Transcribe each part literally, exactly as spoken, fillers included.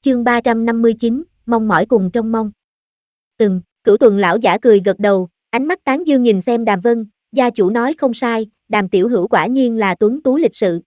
Chương ba trăm năm mươi chín, mong mỏi cùng trông mong. Ừm, Cửu Tuần lão giả cười gật đầu, ánh mắt tán dương nhìn xem Đàm Vân, gia chủ nói không sai, Đàm tiểu hữu quả nhiên là tuấn tú lịch sự.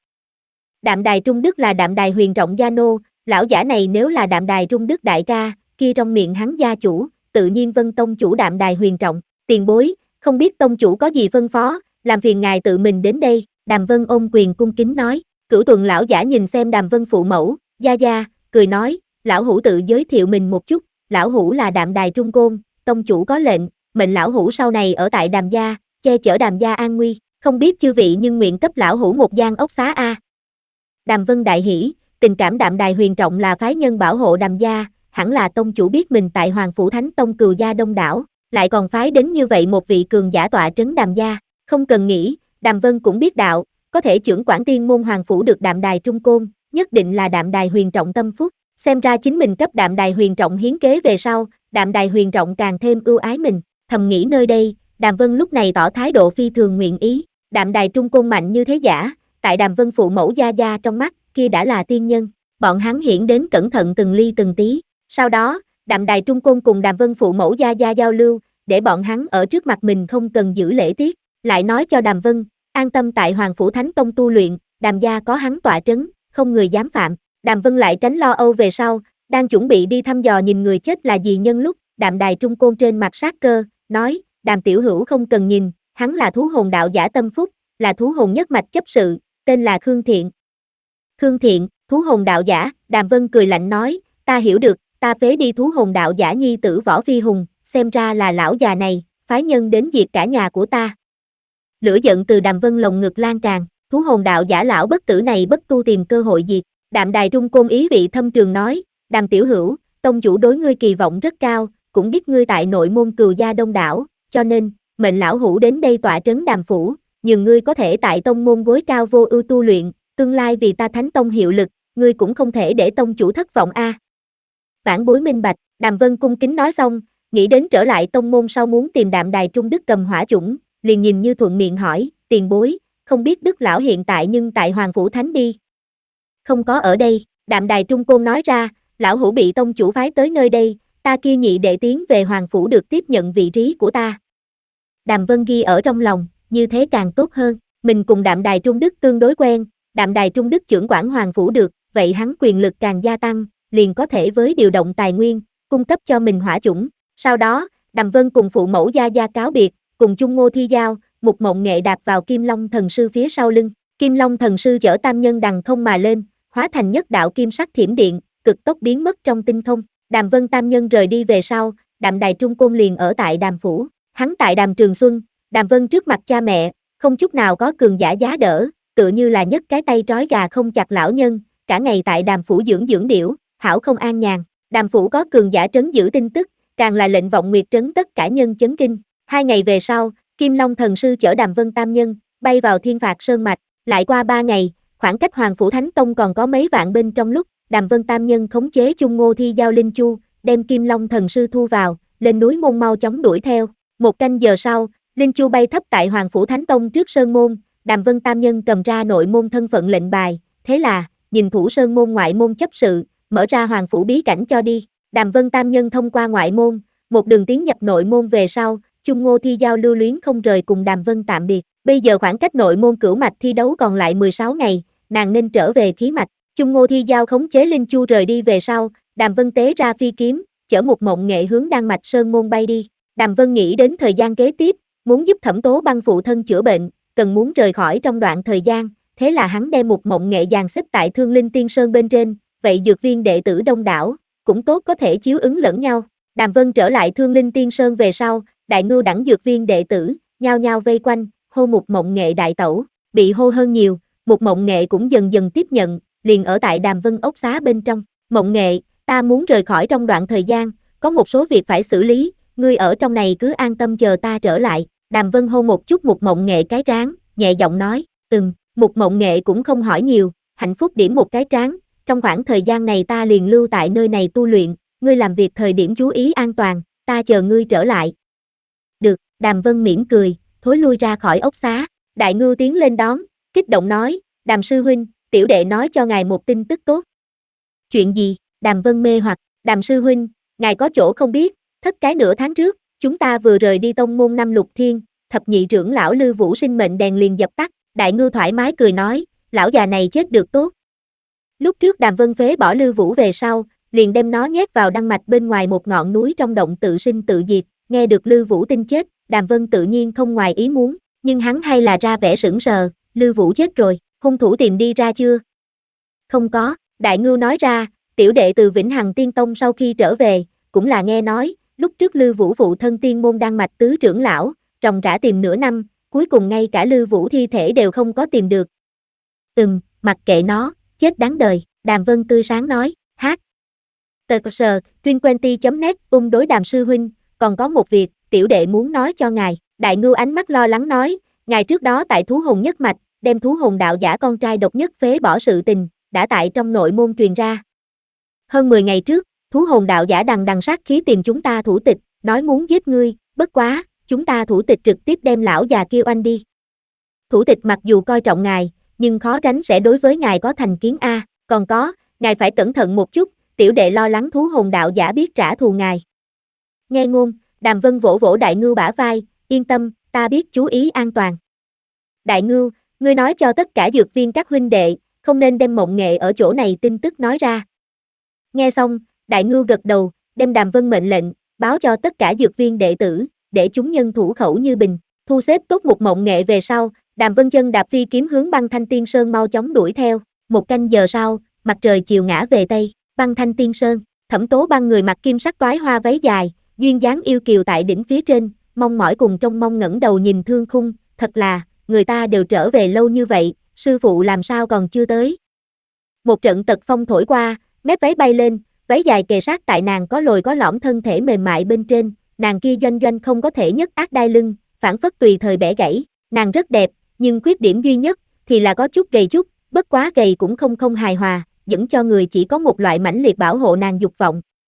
Đạm Đài Trung Đức là Đạm Đài Huyền Trọng gia nô, lão giả này nếu là Đạm Đài Trung Đức đại ca, kia trong miệng hắn gia chủ, tự nhiên Vân tông chủ Đạm Đài Huyền Trọng, tiền bối, không biết tông chủ có gì phân phó, làm phiền ngài tự mình đến đây, Đàm Vân ôm quyền cung kính nói. Cửu Tuần lão giả nhìn xem Đàm Vân phụ mẫu, gia gia, cười nói, lão hữu tự giới thiệu mình một chút, lão hữu là Đạm Đài Trung Côn, tông chủ có lệnh, mệnh lão hữu sau này ở tại Đàm gia, che chở Đàm gia an nguy, không biết chư vị nhưng nguyện cấp lão hữu một gian ốc xá a. Đàm Vân đại hỉ, tình cảm Đạm Đài Huyền Trọng là phái nhân bảo hộ Đàm gia, hẳn là tông chủ biết mình tại Hoàng phủ Thánh Tông cừu gia đông đảo, lại còn phái đến như vậy một vị cường giả tọa trấn Đàm gia, không cần nghĩ, Đàm Vân cũng biết đạo, có thể trưởng quản tiên môn Hoàng phủ được Đạm Đài Trung Côn, nhất định là Đạm Đài Huyền Trọng tâm phúc, xem ra chính mình cấp Đạm Đài Huyền Trọng hiến kế về sau, Đạm Đài Huyền Trọng càng thêm ưu ái mình, thầm nghĩ nơi đây, Đàm Vân lúc này tỏ thái độ phi thường nguyện ý, Đạm Đài Trung Côn mạnh như thế giả, tại Đàm Vân phụ mẫu gia gia trong mắt, kia đã là tiên nhân, bọn hắn hiển đến cẩn thận từng ly từng tí, sau đó, Đạm Đài Trung Côn cùng Đàm Vân phụ mẫu gia gia giao lưu, để bọn hắn ở trước mặt mình không cần giữ lễ tiết, lại nói cho Đàm Vân, an tâm tại Hoàng phủ Thánh Tông tu luyện, Đàm gia có hắn tọa trấn, không người dám phạm, Đàm Vân lại tránh lo âu về sau, đang chuẩn bị đi thăm dò nhìn người chết là gì nhân lúc, Đạm Đài Trung Côn trên mặt sát cơ, nói, Đàm tiểu hữu không cần nhìn, hắn là thú hồn đạo giả tâm phúc, là thú hồn nhất mạch chấp sự, tên là Khương Thiện. Khương Thiện, thú hồn đạo giả, Đàm Vân cười lạnh nói, ta hiểu được, ta phế đi thú hồn đạo giả nhi tử Võ Phi Hùng, xem ra là lão già này, phái nhân đến diệt cả nhà của ta. Lửa giận từ Đàm Vân lồng ngực lan tràn, thú hồn đạo giả lão bất tử này bất tu tìm cơ hội diệt, Đạm Đài Trung Côn ý vị thâm trường nói, Đàm tiểu hữu, tông chủ đối ngươi kỳ vọng rất cao, cũng biết ngươi tại nội môn cừu gia đông đảo, cho nên, mệnh lão hữu đến đây tọa trấn Đàm phủ, nhưng ngươi có thể tại tông môn gối cao vô ưu tu luyện, tương lai vì ta Thánh Tông hiệu lực, ngươi cũng không thể để tông chủ thất vọng a. À. Vãn bối minh bạch, Đàm Vân cung kính nói xong, nghĩ đến trở lại tông môn sau muốn tìm Đạm Đài Trung Đức cầm hỏa chủng, liền nhìn như thuận miệng hỏi, tiền bối, không biết Đức lão hiện tại nhưng tại Hoàng phủ Thánh đi. Không có ở đây, Đạm Đài Trung Côn nói ra, lão hữu bị tông chủ phái tới nơi đây, ta kia nhị đệ tiến về Hoàng phủ được tiếp nhận vị trí của ta. Đàm Vân ghi ở trong lòng, như thế càng tốt hơn, mình cùng Đạm Đài Trung Đức tương đối quen, Đạm Đài Trung Đức trưởng quản Hoàng phủ được, vậy hắn quyền lực càng gia tăng, liền có thể với điều động tài nguyên, cung cấp cho mình hỏa chủng. Sau đó, Đàm Vân cùng phụ mẫu gia gia cáo biệt, cùng chung Ngô Thi Giao, Mục Mộng Nghệ đạp vào Kim Long thần sư phía sau lưng, Kim Long thần sư chở tam nhân đằng không mà lên, hóa thành nhất đạo kim sắc thiểm điện, cực tốc biến mất trong tinh không. Đàm Vân tam nhân rời đi về sau, Đạm Đài Trung Côn liền ở tại Đàm phủ, hắn tại Đàm Trường Xuân, Đàm Vân trước mặt cha mẹ, không chút nào có cường giả giá đỡ, tựa như là nhất cái tay trói gà không chặt lão nhân, cả ngày tại Đàm phủ dưỡng dưỡng điểu, hảo không an nhàn. Đàm phủ có cường giả trấn giữ tin tức, càng là lệnh vọng nguyệt trấn tất cả nhân chấn kinh. Hai ngày về sau, Kim Long thần sư chở Đàm Vân tam nhân, bay vào Thiên Phạt Sơn mạch, lại qua ba ngày, khoảng cách Hoàng phủ Thánh Tông còn có mấy vạn bên trong lúc, Đàm Vân tam nhân khống chế chung Ngô Thi Giao Linh Chu, đem Kim Long thần sư thu vào, lên núi môn mau chóng đuổi theo. Một canh giờ sau, Linh Chu bay thấp tại Hoàng phủ Thánh Tông trước sơn môn, Đàm Vân tam nhân cầm ra nội môn thân phận lệnh bài, thế là, nhìn thủ sơn môn ngoại môn chấp sự, mở ra Hoàng phủ bí cảnh cho đi. Đàm Vân tam nhân thông qua ngoại môn, một đường tiến nhập nội môn về sau, chung Ngô Thi Giao lưu luyến không rời cùng Đàm Vân tạm biệt. Bây giờ khoảng cách nội môn cửu mạch thi đấu còn lại mười sáu ngày, nàng nên trở về khí mạch. Chung Ngô Thi Giao khống chế Linh Chu rời đi về sau, Đàm Vân tế ra phi kiếm, chở một Mộng Nghệ hướng Đan Mạch Sơn môn bay đi. Đàm Vân nghĩ đến thời gian kế tiếp, muốn giúp Thẩm Tố Băng phụ thân chữa bệnh, cần muốn rời khỏi trong đoạn thời gian, thế là hắn đem một Mộng Nghệ dàn xếp tại Thương Linh Tiên Sơn bên trên, vậy dược viên đệ tử đông đảo, cũng tốt có thể chiếu ứng lẫn nhau. Đàm Vân trở lại Thương Linh Tiên Sơn về sau, đại ngưu đẳng dược viên đệ tử, nhao nhao vây quanh, hô một Mộng Nghệ đại tẩu, bị hô hơn nhiều, một Mộng Nghệ cũng dần dần tiếp nhận, liền ở tại Đàm Vân ốc xá bên trong. Mộng Nghệ, ta muốn rời khỏi trong đoạn thời gian, có một số việc phải xử lý, ngươi ở trong này cứ an tâm chờ ta trở lại. Đàm Vân hôn một chút một Mộng Nghệ cái trán, nhẹ giọng nói, ừm, một Mộng Nghệ cũng không hỏi nhiều, hạnh phúc điểm một cái trán, trong khoảng thời gian này ta liền lưu tại nơi này tu luyện, ngươi làm việc thời điểm chú ý an toàn, ta chờ ngươi trở lại. Được, Đàm Vân mỉm cười, thối lui ra khỏi ốc xá, Đại Ngưu tiến lên đón, kích động nói, Đàm sư huynh, tiểu đệ nói cho ngài một tin tức tốt. Chuyện gì? Đàm Vân mê hoặc, Đàm sư huynh, ngài có chỗ không biết, thất cái nửa tháng trước, chúng ta vừa rời đi tông môn năm lục thiên, thập nhị trưởng lão Lư Vũ sinh mệnh đèn liền dập tắt, Đại Ngưu thoải mái cười nói, lão già này chết được tốt. Lúc trước Đàm Vân phế bỏ Lư Vũ về sau, liền đem nó nhét vào đăng mạch bên ngoài một ngọn núi trong động tự sinh tự diệt, nghe được Lư Vũ tin chết, Đàm Vân tự nhiên không ngoài ý muốn, nhưng hắn hay là ra vẻ sững sờ, Lư Vũ chết rồi, hung thủ tìm đi ra chưa? Không có, Đại Ngưu nói ra, tiểu đệ từ Vĩnh Hằng Tiên Tông sau khi trở về, cũng là nghe nói, lúc trước Lư Vũ phụ thân tiên môn đăng mạch tứ trưởng lão, ròng rã tìm nửa năm, cuối cùng ngay cả Lư Vũ thi thể đều không có tìm được. Ừm, mặc kệ nó, chết đáng đời, Đàm Vân tươi sáng nói, hát. Tờ sờ, trinquenty chấm net, ung đối Đàm sư huynh, còn có một việc, tiểu đệ muốn nói cho ngài, Đại Ngưu ánh mắt lo lắng nói, ngài trước đó tại thú hồn nhất mạch, đem thú hồn đạo giả con trai độc nhất phế bỏ sự tình, đã tại trong nội môn truyền ra. Hơn mười ngày trước, thú hồn đạo giả đằng đằng sát khí tìm chúng ta thủ tịch, nói muốn giết ngươi, bất quá, chúng ta thủ tịch trực tiếp đem lão già kia oanh đi. Thủ tịch mặc dù coi trọng ngài, nhưng khó tránh sẽ đối với ngài có thành kiến a, còn có, ngài phải cẩn thận một chút, tiểu đệ lo lắng thú hồn đạo giả biết trả thù ngài. Nghe ngôn, Đàm Vân vỗ vỗ Đại Ngưu bả vai, yên tâm, ta biết chú ý an toàn. Đại Ngưu, ngươi nói cho tất cả dược viên các huynh đệ, không nên đem Mộng Nghệ ở chỗ này tin tức nói ra. Nghe xong, Đại Ngưu gật đầu, đem Đàm Vân mệnh lệnh, báo cho tất cả dược viên đệ tử, để chúng nhân thủ khẩu như bình, thu xếp tốt một Mộng Nghệ về sau, Đàm Vân chân đạp phi kiếm hướng Băng Thanh Tiên Sơn mau chóng đuổi theo, một canh giờ sau, mặt trời chiều ngã về tây, Băng Thanh Tiên Sơn, Thẩm Tố Băng người mặc kim sắc toái hoa váy dài, duyên dáng yêu kiều tại đỉnh phía trên, mong mỏi cùng trong mong ngẩng đầu nhìn Thương Khung, thật là, người ta đều trở về lâu như vậy, sư phụ làm sao còn chưa tới. Một trận tật phong thổi qua, mép váy bay lên, váy dài kề sát tại nàng có lồi có lõm thân thể mềm mại bên trên, nàng kia doanh doanh không có thể nhất ác đai lưng, phản phất tùy thời bẻ gãy, nàng rất đẹp, nhưng khuyết điểm duy nhất thì là có chút gầy chút, bất quá gầy cũng không không hài hòa, dẫn cho người chỉ có một loại mãnh liệt bảo hộ nàng dục vọng.